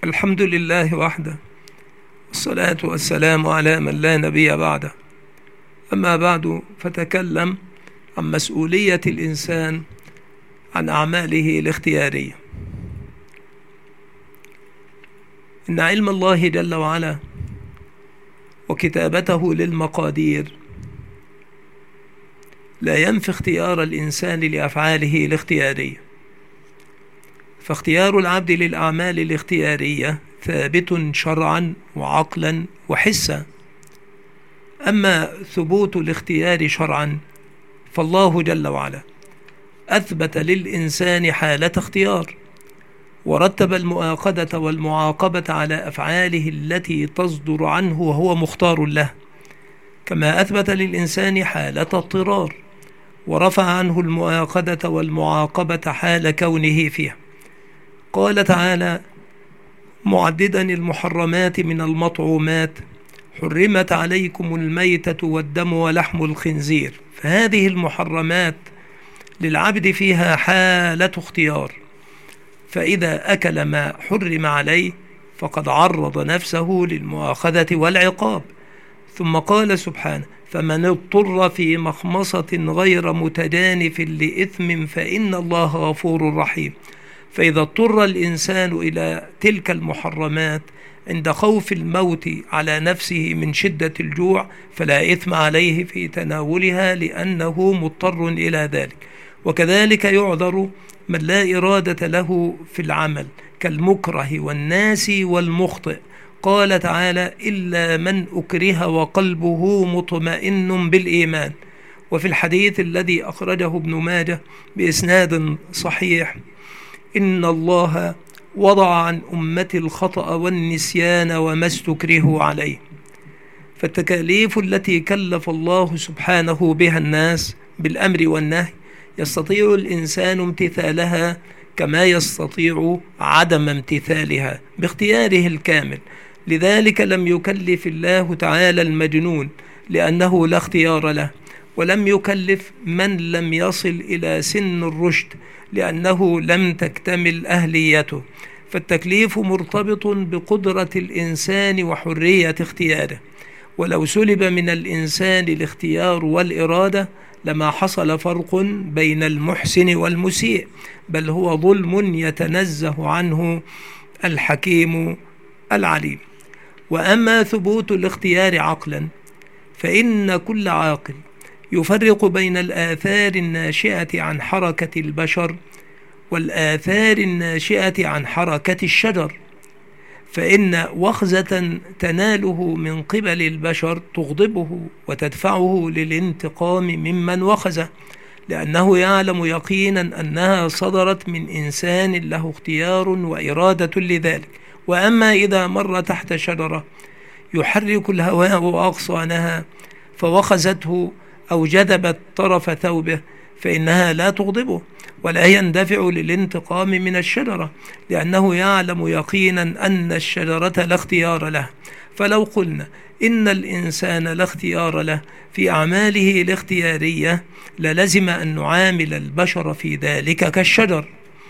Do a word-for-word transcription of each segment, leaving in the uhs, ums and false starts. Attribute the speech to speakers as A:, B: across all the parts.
A: الحمد لله وحده، والصلاة والسلام على من لا نبي بعده. أما بعد، فتكلم عن مسؤولية الإنسان عن أعماله الاختيارية. إن علم الله جل وعلا وكتابته للمقادير لا ينفي اختيار الإنسان لأفعاله الاختيارية، فاختيار العبد للأعمال الاختيارية ثابت شرعا وعقلا وحسا. أما ثبوت الاختيار شرعا فالله جل وعلا أثبت للإنسان حالة اختيار، ورتب المؤاخذة والمعاقبة على أفعاله التي تصدر عنه وهو مختار له، كما أثبت للإنسان حالة اضطرار ورفع عنه المؤاخذة والمعاقبة حال كونه فيها. قال تعالى معددا المحرمات من المطعومات: حرمت عليكم الميتة والدم ولحم الخنزير. فهذه المحرمات للعبد فيها حالة اختيار، فإذا أكل ما حرم عليه فقد عرض نفسه للمؤاخذة والعقاب. ثم قال سبحانه: فمن اضطر في مخمصة غير متجانف لإثم فإن الله غفور رحيم. فإذا اضطر الإنسان إلى تلك المحرمات عند خوف الموت على نفسه من شدة الجوع فلا إثم عليه في تناولها لأنه مضطر إلى ذلك. وكذلك يعذر من لا إرادة له في العمل كالمكره والناس والمخطئ. قال تعالى: إلا من أكره وقلبه مطمئن بالإيمان. وفي الحديث الذي أخرجه ابن ماجه بإسناد صحيح: إن الله وضع عن أمتي الخطأ والنسيان وما استكرهوا عليه. فالتكاليف التي كلف الله سبحانه بها الناس بالأمر والنهي يستطيع الإنسان امتثالها كما يستطيع عدم امتثالها باختياره الكامل. لذلك لم يكلف الله تعالى المجنون لأنه لا اختيار له، ولم يكلف من لم يصل إلى سن الرشد لأنه لم تكتمل أهليته. فالتكليف مرتبط بقدرة الإنسان وحرية اختياره، ولو سلب من الإنسان الاختيار والإرادة لما حصل فرق بين المحسن والمسيء، بل هو ظلم يتنزه عنه الحكيم العليم. وأما ثبوت الاختيار عقلا فإن كل عاقل يفرق بين الآثار الناشئة عن حركة البشر والآثار الناشئة عن حركة الشجر، فإن وخزة تناله من قبل البشر تغضبه وتدفعه للانتقام ممن وخزه، لأنه يعلم يقينا أنها صدرت من إنسان له اختيار وإرادة لذلك. وأما إذا مر تحت شجرة يحرك الهواء أغصانها فوخزته أو جذبت طرف ثوبه فإنها لا تغضبه ولا يندفع للانتقام من الشجرة، لأنه يعلم يقينا أن الشجرة لا اختيار له. فلو قلنا إن الإنسان لا اختيار له في أعماله الاختيارية للزم أن نعامل البشر في ذلك كالشجر.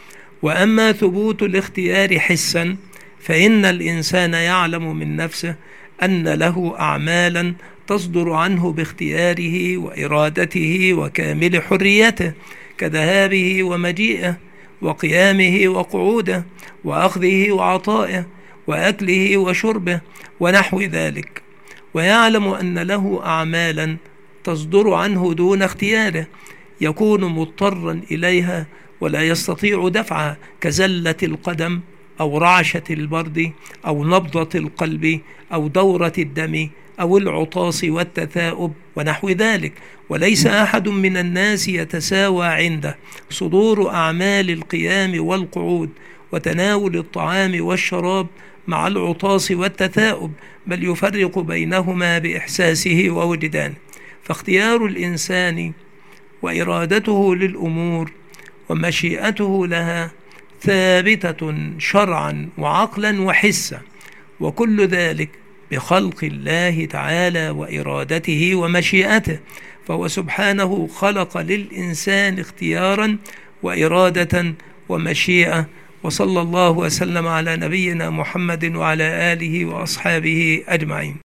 A: وأما ثبوت الاختيار حسا فإن الإنسان يعلم من نفسه أن له أعمالا تصدر عنه باختياره وإرادته وكامل حريته، كذهابه ومجيئه وقيامه وقعوده وأخذه وعطائه وأكله وشربه ونحو ذلك. ويعلم أن له أعمالا تصدر عنه دون اختياره يكون مضطرا إليها ولا يستطيع دفعها، كزلة القدم أو رعشة البرد أو نبضة القلب أو دورة الدم أو العطاس والتثاؤب ونحو ذلك. وليس أحد من الناس يتساوى عنده صدور أعمال القيام والقعود وتناول الطعام والشراب مع العطاس والتثاؤب، بل يفرق بينهما بإحساسه ووجدانه. فاختيار الإنسان وإرادته للأمور ومشيئته لها ثابتة شرعا وعقلا وحسا، وكل ذلك بخلق الله تعالى وإرادته ومشيئته. فهو سبحانه خلق للإنسان اختيارا وإرادة ومشيئة وصلى الله وسلم على نبينا محمد وعلى آله وأصحابه أجمعين.